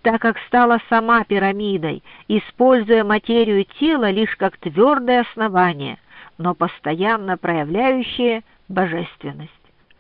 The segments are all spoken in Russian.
так как стала сама пирамидой, используя материю тела лишь как твердое основание, но постоянно проявляющее божественность.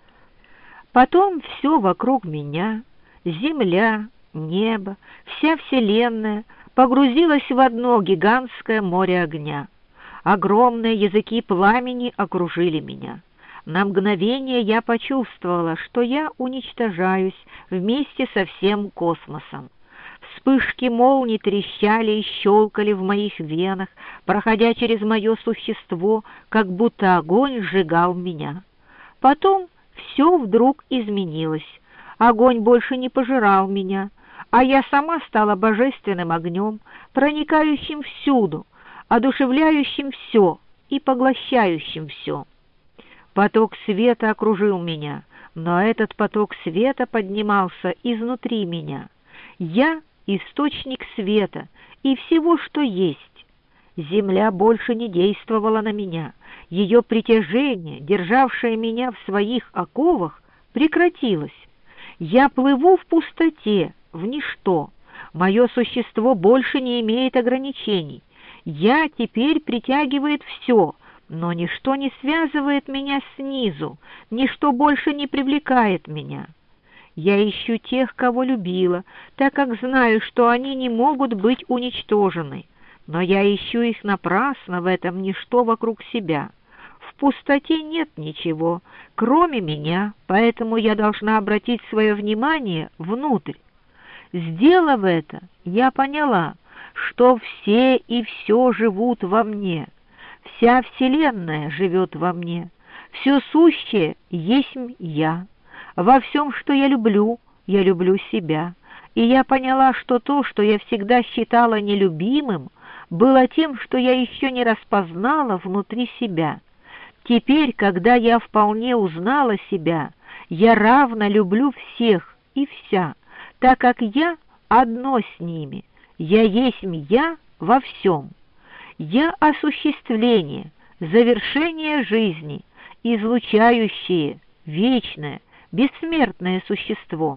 Потом все вокруг меня, земля, небо, вся Вселенная погрузилась в одно гигантское море огня. Огромные языки пламени окружили меня. На мгновение я почувствовала, что я уничтожаюсь вместе со всем космосом. Вспышки молний трещали и щелкали в моих венах, проходя через мое существо, как будто огонь сжигал меня. Потом все вдруг изменилось. Огонь больше не пожирал меня, а я сама стала божественным огнем, проникающим всюду, одушевляющим все и поглощающим все. Поток света окружил меня, но этот поток света поднимался изнутри меня. Я — источник света и всего, что есть. Земля больше не действовала на меня. Ее притяжение, державшее меня в своих оковах, прекратилось. Я плыву в пустоте, в ничто. Мое существо больше не имеет ограничений. Я теперь притягивает все, но ничто не связывает меня снизу, ничто больше не привлекает меня. Я ищу тех, кого любила, так как знаю, что они не могут быть уничтожены, но я ищу их напрасно в этом ничто вокруг себя. В пустоте нет ничего, кроме меня, поэтому я должна обратить свое внимание внутрь. Сделав это, я поняла, что все и все живут во мне. Вся Вселенная живет во мне. Все сущее есть я. Во всем, что я люблю себя. И я поняла, что то, что я всегда считала нелюбимым, было тем, что я еще не распознала внутри себя. Теперь, когда я вполне узнала себя, я равно люблю всех и вся, так как я одно с ними. Я есть я во всем. Я осуществление, завершение жизни, излучающее, вечное, бессмертное существо.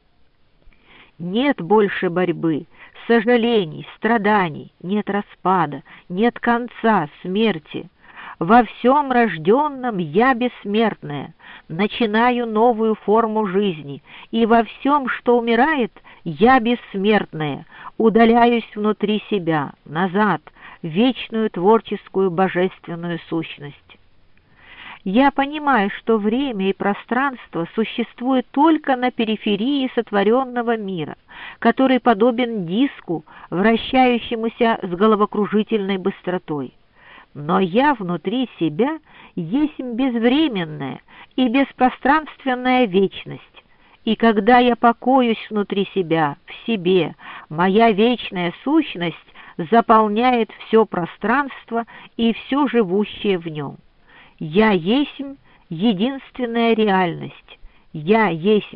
Нет больше борьбы, сожалений, страданий, нет распада, нет конца, смерти. Во всем рожденном я бессмертная, начинаю новую форму жизни, и во всем, что умирает, я бессмертная, удаляюсь внутри себя, назад, в вечную творческую божественную сущность. Я понимаю, что время и пространство существуют только на периферии сотворенного мира, который подобен диску, вращающемуся с головокружительной быстротой. Но я внутри себя есть безвременная и беспространственная вечность, и когда я покоюсь внутри себя, в себе, моя вечная сущность заполняет все пространство и все живущее в нем. Я есть единственная реальность. Я есть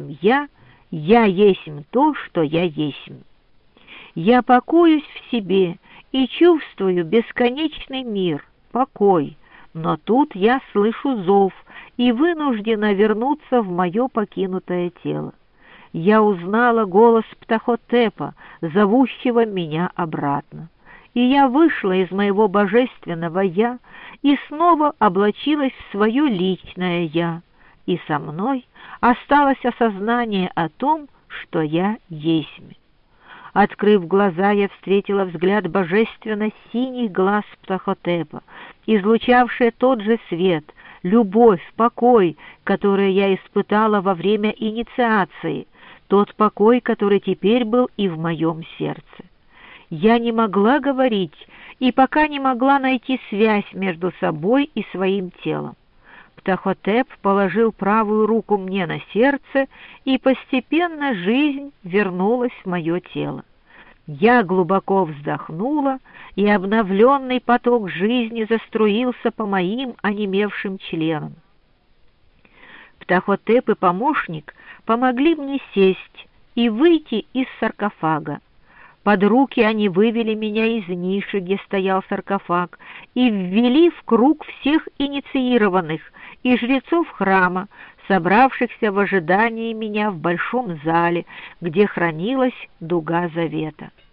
то, что я есть. Я покоюсь в себе и чувствую бесконечный мир, покой, но тут я слышу зов и вынуждена вернуться в мое покинутое тело. Я узнала голос Птахотепа, зовущего меня обратно. И я вышла из моего божественного «я» и снова облачилась в свое личное «я», и со мной осталось осознание о том, что я есть. Открыв глаза, я встретила взгляд божественно-синих глаз Птахотепа, излучавший тот же свет, любовь, покой, который я испытала во время инициации, тот покой, который теперь был и в моем сердце. Я не могла говорить и пока не могла найти связь между собой и своим телом. Птахотеп положил правую руку мне на сердце, и постепенно жизнь вернулась в мое тело. Я глубоко вздохнула, и обновленный поток жизни заструился по моим онемевшим членам. Птахотеп и помощник помогли мне сесть и выйти из саркофага. Под руки они вывели меня из ниши, где стоял саркофаг, и ввели в круг всех инициированных и жрецов храма, собравшихся в ожидании меня в большом зале, где хранилась дуга завета.